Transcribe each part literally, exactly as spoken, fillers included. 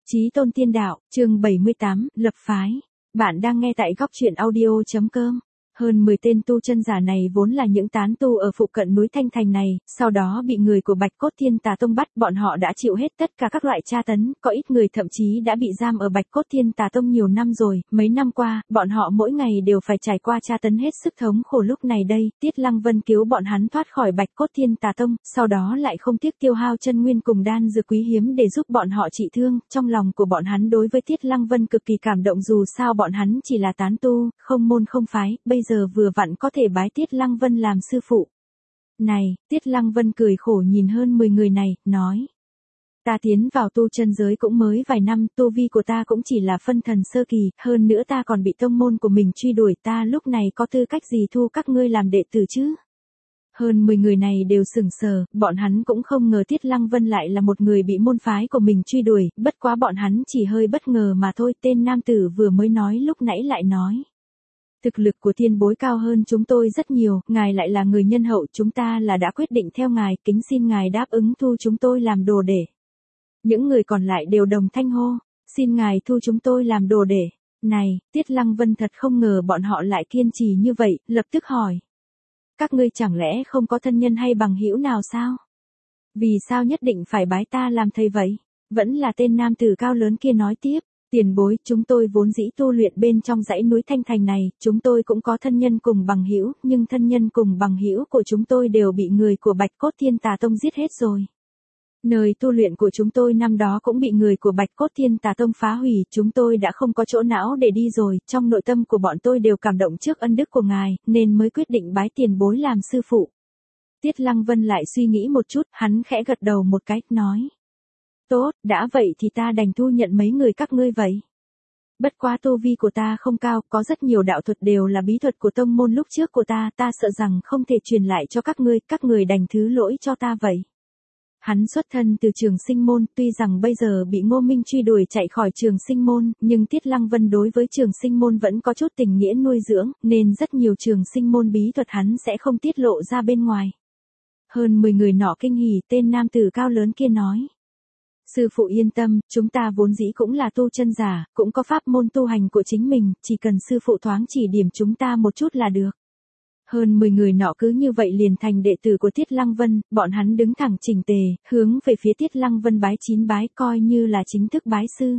Chí tôn tiên đạo, chương bảy mươi tám, lập phái. Bạn đang nghe tại góc truyện audio.com. Hơn mười tên tu chân giả này vốn là những tán tu ở phụ cận núi Thanh Thành này, sau đó bị người của Bạch Cốt Thiên Tà Tông bắt, bọn họ đã chịu hết tất cả các loại tra tấn, có ít người thậm chí đã bị giam ở Bạch Cốt Thiên Tà Tông nhiều năm rồi, mấy năm qua, bọn họ mỗi ngày đều phải trải qua tra tấn hết sức thống khổ. Lúc này đây, Tiết Lăng Vân cứu bọn hắn thoát khỏi Bạch Cốt Thiên Tà Tông, sau đó lại không tiếc tiêu hao chân nguyên cùng đan dược quý hiếm để giúp bọn họ trị thương, trong lòng của bọn hắn đối với Tiết Lăng Vân cực kỳ cảm động, dù sao bọn hắn chỉ là tán tu, không môn không phái, bây giờ vừa vặn có thể bái Tiết Lăng Vân làm sư phụ. Này, Tiết Lăng Vân cười khổ nhìn hơn mười người này, nói. Ta tiến vào tu chân giới cũng mới vài năm, tu vi của ta cũng chỉ là phân thần sơ kỳ, hơn nữa ta còn bị tông môn của mình truy đuổi, ta lúc này có tư cách gì thu các ngươi làm đệ tử chứ? Hơn mười người này đều sững sờ, bọn hắn cũng không ngờ Tiết Lăng Vân lại là một người bị môn phái của mình truy đuổi, bất quá bọn hắn chỉ hơi bất ngờ mà thôi. Tên nam tử vừa mới nói lúc nãy lại nói. Thực lực của thiên bối cao hơn chúng tôi rất nhiều, ngài lại là người nhân hậu, chúng ta là đã quyết định theo ngài, kính xin ngài đáp ứng thu chúng tôi làm đồ đệ. Những người còn lại đều đồng thanh hô, xin ngài thu chúng tôi làm đồ đệ. Này, Tiết Lăng Vân thật không ngờ bọn họ lại kiên trì như vậy, lập tức hỏi. Các ngươi chẳng lẽ không có thân nhân hay bằng hữu nào sao? Vì sao nhất định phải bái ta làm thầy vậy? Vẫn là tên nam tử cao lớn kia nói tiếp. Tiền bối, chúng tôi vốn dĩ tu luyện bên trong dãy núi Thanh Thành này, chúng tôi cũng có thân nhân cùng bằng hữu, nhưng thân nhân cùng bằng hữu của chúng tôi đều bị người của Bạch Cốt Thiên Tà Tông giết hết rồi. Nơi tu luyện của chúng tôi năm đó cũng bị người của Bạch Cốt Thiên Tà Tông phá hủy, chúng tôi đã không có chỗ não để đi rồi, trong nội tâm của bọn tôi đều cảm động trước ân đức của ngài, nên mới quyết định bái tiền bối làm sư phụ. Tiết Lăng Vân lại suy nghĩ một chút, hắn khẽ gật đầu một cái, nói. Tốt, đã vậy thì ta đành thu nhận mấy người các ngươi vậy. Bất quá tu vi của ta không cao, có rất nhiều đạo thuật đều là bí thuật của tông môn lúc trước của ta, ta sợ rằng không thể truyền lại cho các ngươi, các người đành thứ lỗi cho ta vậy. Hắn xuất thân từ Trường Sinh môn, tuy rằng bây giờ bị Ngô Minh truy đuổi chạy khỏi Trường Sinh môn, nhưng Tiết Lăng Vân đối với Trường Sinh môn vẫn có chút tình nghĩa nuôi dưỡng, nên rất nhiều Trường Sinh môn bí thuật hắn sẽ không tiết lộ ra bên ngoài. Hơn mười người nọ kinh hỉ, tên nam tử cao lớn kia nói. Sư phụ yên tâm, chúng ta vốn dĩ cũng là tu chân giả, cũng có pháp môn tu hành của chính mình, chỉ cần sư phụ thoáng chỉ điểm chúng ta một chút là được. Hơn mười người nọ cứ như vậy liền thành đệ tử của Tiết Lăng Vân, bọn hắn đứng thẳng chỉnh tề, hướng về phía Tiết Lăng Vân bái chín bái, coi như là chính thức bái sư.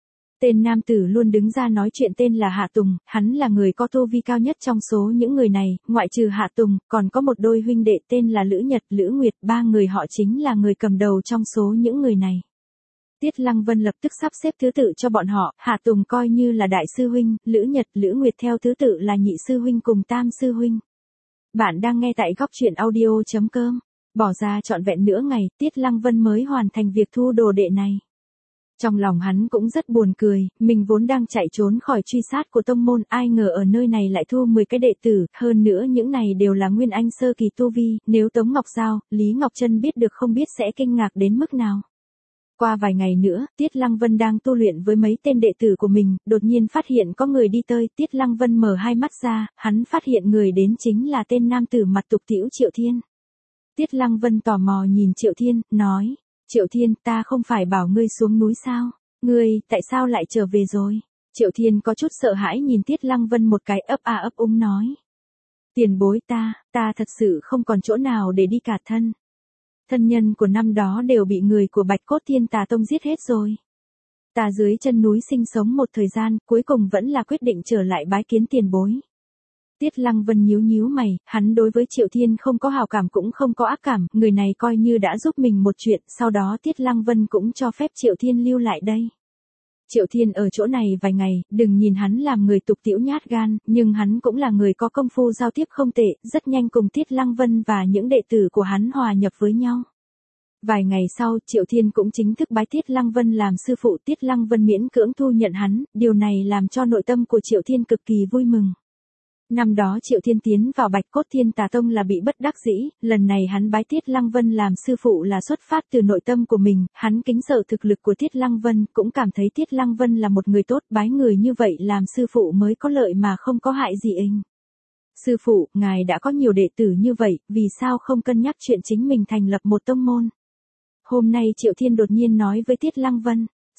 Tên nam tử luôn đứng ra nói chuyện tên là Hạ Tùng, hắn là người có tu vi cao nhất trong số những người này, ngoại trừ Hạ Tùng, còn có một đôi huynh đệ tên là Lữ Nhật, Lữ Nguyệt, ba người họ chính là người cầm đầu trong số những người này. Tiết Lăng Vân lập tức sắp xếp thứ tự cho bọn họ, Hạ Tùng coi như là đại sư huynh, Lữ Nhật, Lữ Nguyệt theo thứ tự là nhị sư huynh cùng tam sư huynh. Bạn đang nghe tại góc truyện audio.com. Bỏ ra trọn vẹn nửa ngày, Tiết Lăng Vân mới hoàn thành việc thu đồ đệ này. Trong lòng hắn cũng rất buồn cười, mình vốn đang chạy trốn khỏi truy sát của tông môn, ai ngờ ở nơi này lại thu mười cái đệ tử, hơn nữa những này đều là nguyên anh sơ kỳ tu vi, nếu Tống Ngọc Giao, Lý Ngọc Trân biết được không biết sẽ kinh ngạc đến mức nào. Qua vài ngày nữa, Tiết Lăng Vân đang tu luyện với mấy tên đệ tử của mình, đột nhiên phát hiện có người đi tới, Tiết Lăng Vân mở hai mắt ra, hắn phát hiện người đến chính là tên nam tử mặt tục tĩu Triệu Thiên. Tiết Lăng Vân tò mò nhìn Triệu Thiên, nói, Triệu Thiên, ta không phải bảo ngươi xuống núi sao? Ngươi, tại sao lại trở về rồi? Triệu Thiên có chút sợ hãi nhìn Tiết Lăng Vân một cái, ấp a ấp úng nói. Tiền bối ta, ta thật sự không còn chỗ nào để đi cả thân. Thân nhân của năm đó đều bị người của Bạch Cốt Thiên Tà Tông giết hết rồi. Ta dưới chân núi sinh sống một thời gian, cuối cùng vẫn là quyết định trở lại bái kiến tiền bối. Tiết Lăng Vân nhíu nhíu mày, hắn đối với Triệu Thiên không có hào cảm cũng không có ác cảm, người này coi như đã giúp mình một chuyện, sau đó Tiết Lăng Vân cũng cho phép Triệu Thiên lưu lại đây. Triệu Thiên ở chỗ này vài ngày, đừng nhìn hắn làm người tục tĩu nhát gan, nhưng hắn cũng là người có công phu giao tiếp không tệ, rất nhanh cùng Tiết Lăng Vân và những đệ tử của hắn hòa nhập với nhau. Vài ngày sau, Triệu Thiên cũng chính thức bái Tiết Lăng Vân làm sư phụ, Tiết Lăng Vân miễn cưỡng thu nhận hắn, điều này làm cho nội tâm của Triệu Thiên cực kỳ vui mừng. Năm đó Triệu Thiên tiến vào Bạch Cốt Thiên Tà Tông là bị bất đắc dĩ, lần này hắn bái Tiết Lăng Vân làm sư phụ là xuất phát từ nội tâm của mình, hắn kính sợ thực lực của Tiết Lăng Vân, cũng cảm thấy Tiết Lăng Vân là một người tốt, bái người như vậy làm sư phụ mới có lợi mà không có hại gì inh. Sư phụ, ngài đã có nhiều đệ tử như vậy, vì sao không cân nhắc chuyện chính mình thành lập một tông môn? Hôm nay Triệu Thiên đột nhiên nói với Tiết Lăng Vân,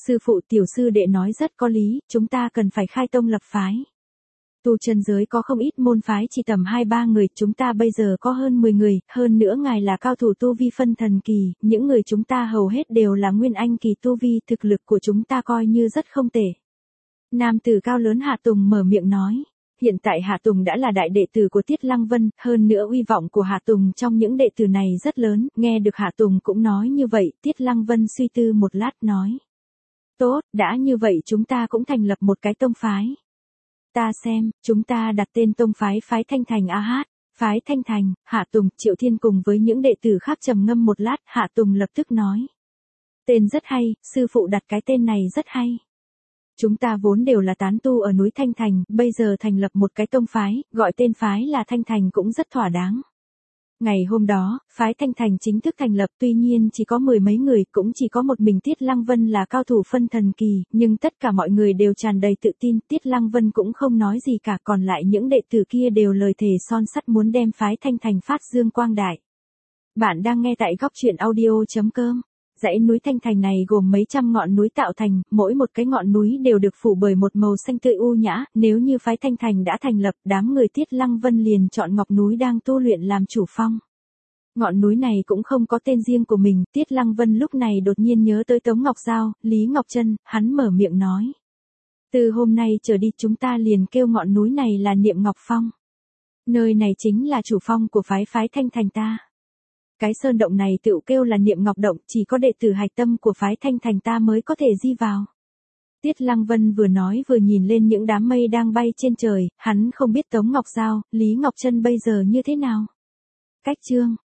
Sư phụ tiểu sư đệ nói rất có lý, chúng ta cần phải khai tông lập phái. Tu chân giới có không ít môn phái chỉ tầm hai ba người, chúng ta bây giờ có hơn mười người, hơn nữa ngài là cao thủ tu vi phân thần kỳ, những người chúng ta hầu hết đều là nguyên anh kỳ tu vi, thực lực của chúng ta coi như rất không tệ. Nam tử cao lớn Hạ Tùng mở miệng nói. Hiện tại Hạ Tùng đã là đại đệ tử của Tiết Lăng Vân, hơn nữa uy vọng của Hạ Tùng trong những đệ tử này rất lớn, nghe được Hạ Tùng cũng nói như vậy, Tiết Lăng Vân suy tư một lát nói. Tốt, đã như vậy chúng ta cũng thành lập một cái tông phái. Ta xem, chúng ta đặt tên tông phái phái Thanh Thành a hát, phái Thanh Thành. Hạ Tùng, Triệu Thiên cùng với những đệ tử khác trầm ngâm một lát, Hạ Tùng lập tức nói. Tên rất hay, sư phụ đặt cái tên này rất hay. Chúng ta vốn đều là tán tu ở núi Thanh Thành, bây giờ thành lập một cái tông phái, gọi tên phái là Thanh Thành cũng rất thỏa đáng. Ngày hôm đó, phái Thanh Thành chính thức thành lập, tuy nhiên chỉ có mười mấy người, cũng chỉ có một mình Tiết Lăng Vân là cao thủ phân thần kỳ, nhưng tất cả mọi người đều tràn đầy tự tin, Tiết Lăng Vân cũng không nói gì cả, còn lại những đệ tử kia đều lời thề son sắt muốn đem phái Thanh Thành phát dương quang đại. Bạn đang nghe tại góc truyện audio chấm com. Dãy núi Thanh Thành này gồm mấy trăm ngọn núi tạo thành, mỗi một cái ngọn núi đều được phủ bởi một màu xanh tươi u nhã, nếu như phái Thanh Thành đã thành lập, đám người Tiết Lăng Vân liền chọn ngọc núi đang tu luyện làm chủ phong. Ngọn núi này cũng không có tên riêng của mình, Tiết Lăng Vân lúc này đột nhiên nhớ tới Tống Ngọc Giao, Lý Ngọc Trân, hắn mở miệng nói. Từ hôm nay trở đi chúng ta liền kêu ngọn núi này là Niệm Ngọc Phong. Nơi này chính là chủ phong của phái phái Thanh Thành ta. Cái sơn động này tự kêu là Niệm Ngọc Động, chỉ có đệ tử hạch tâm của phái Thanh Thành ta mới có thể di vào. Tiết Lăng Vân vừa nói vừa nhìn lên những đám mây đang bay trên trời, hắn không biết Tống Ngọc Giao, Lý Ngọc Trân bây giờ như thế nào. Cách chương